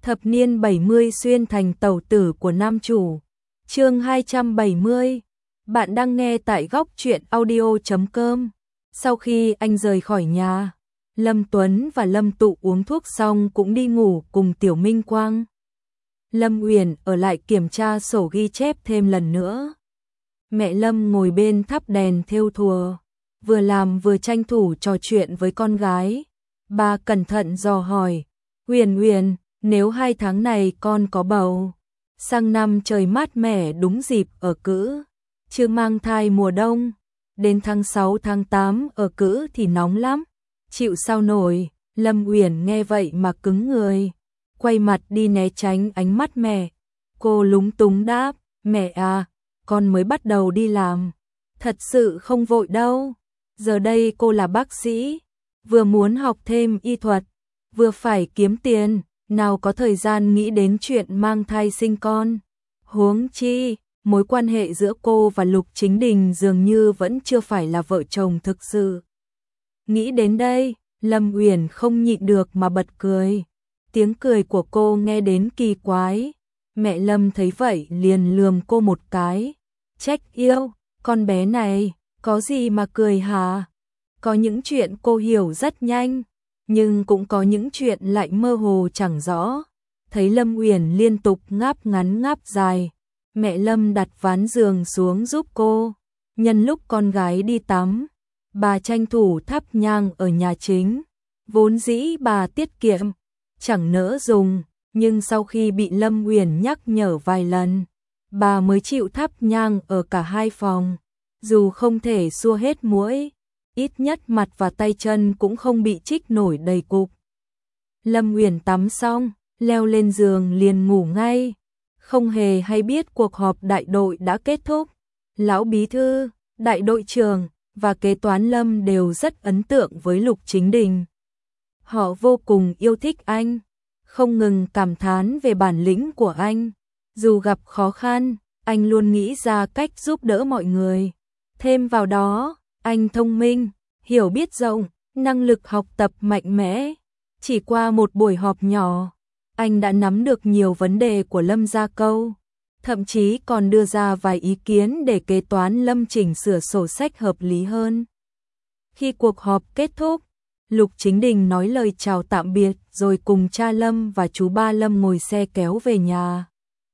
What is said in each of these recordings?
Thập niên 70 xuyên thành tẩu tử của nam chủ. Chương 270. Bạn đang nghe tại góc truyện audio.com. Sau khi anh rời khỏi nhà, Lâm Tuấn và Lâm Tụ uống thuốc xong cũng đi ngủ cùng Tiểu Minh Quang. Lâm Uyển ở lại kiểm tra sổ ghi chép thêm lần nữa. Mẹ Lâm ngồi bên thắp đèn thêu thùa, vừa làm vừa tranh thủ trò chuyện với con gái. Bà cẩn thận dò hỏi, Uyển Uyển, nếu 2 tháng này con có bầu, sang năm trời mát mẻ đúng dịp ở cữ, chưa mang thai mùa đông, đến tháng 6 tháng 8 ở cữ thì nóng lắm, chịu sao nổi. Lâm Uyển nghe vậy mà cứng người, quay mặt đi né tránh ánh mắt mẹ. Cô lúng túng đáp, mẹ à, con mới bắt đầu đi làm, thật sự không vội đâu. Giờ đây cô là bác sĩ, vừa muốn học thêm y thuật, vừa phải kiếm tiền, nào có thời gian nghĩ đến chuyện mang thai sinh con. Huống chi, mối quan hệ giữa cô và Lục Chính Đình dường như vẫn chưa phải là vợ chồng thực sự. Nghĩ đến đây, Lâm Uyển không nhịn được mà bật cười. Tiếng cười của cô nghe đến kỳ quái. Mẹ Lâm thấy vậy liền lườm cô một cái. Trách yêu, con bé này, có gì mà cười hả? Có những chuyện cô hiểu rất nhanh, nhưng cũng có những chuyện lại mơ hồ chẳng rõ. Thấy Lâm Uyển liên tục ngáp ngắn ngáp dài, mẹ Lâm đặt ván giường xuống giúp cô. Nhân lúc con gái đi tắm, bà tranh thủ thắp nhang ở nhà chính. Vốn dĩ bà tiết kiệm, chẳng nỡ dùng, nhưng sau khi bị Lâm Uyển nhắc nhở vài lần, bà mới chịu thắp nhang ở cả 2 phòng. Dù không thể xua hết muỗi, ít nhất mặt và tay chân cũng không bị chích nổi đầy cục. Lâm Uyển tắm xong, leo lên giường liền ngủ ngay, không hề hay biết cuộc họp đại đội đã kết thúc. Lão bí thư, đại đội trưởng và kế toán Lâm đều rất ấn tượng với Lục Chính Đình. Họ vô cùng yêu thích anh, không ngừng cảm thán về bản lĩnh của anh. Dù gặp khó khăn, anh luôn nghĩ ra cách giúp đỡ mọi người. Thêm vào đó, anh thông minh, hiểu biết rộng, năng lực học tập mạnh mẽ. Chỉ qua một buổi họp nhỏ, anh đã nắm được nhiều vấn đề của Lâm Gia Câu, thậm chí còn đưa ra vài ý kiến để kế toán Lâm chỉnh sửa sổ sách hợp lý hơn. Khi cuộc họp kết thúc, Lục Chính Đình nói lời chào tạm biệt rồi cùng cha Lâm và chú ba Lâm ngồi xe kéo về nhà.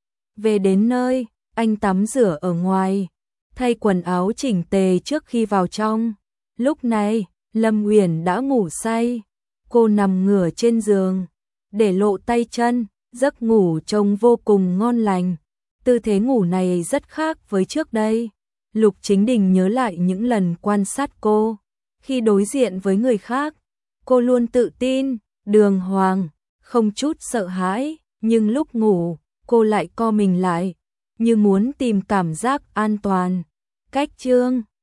Về đến nơi, anh tắm rửa ở ngoài, thay quần áo chỉnh tề trước khi vào trong. Lúc này, Lâm Uyển đã ngủ say, cô nằm ngửa trên giường, để lộ tay chân, giấc ngủ trông vô cùng ngon lành. Tư thế ngủ này rất khác với trước đây. Lục Chính Đình nhớ lại những lần quan sát cô, khi đối diện với người khác, cô luôn tự tin, đường hoàng, không chút sợ hãi, nhưng lúc ngủ, cô lại co mình lại, như muốn tìm cảm giác an toàn. Cách chương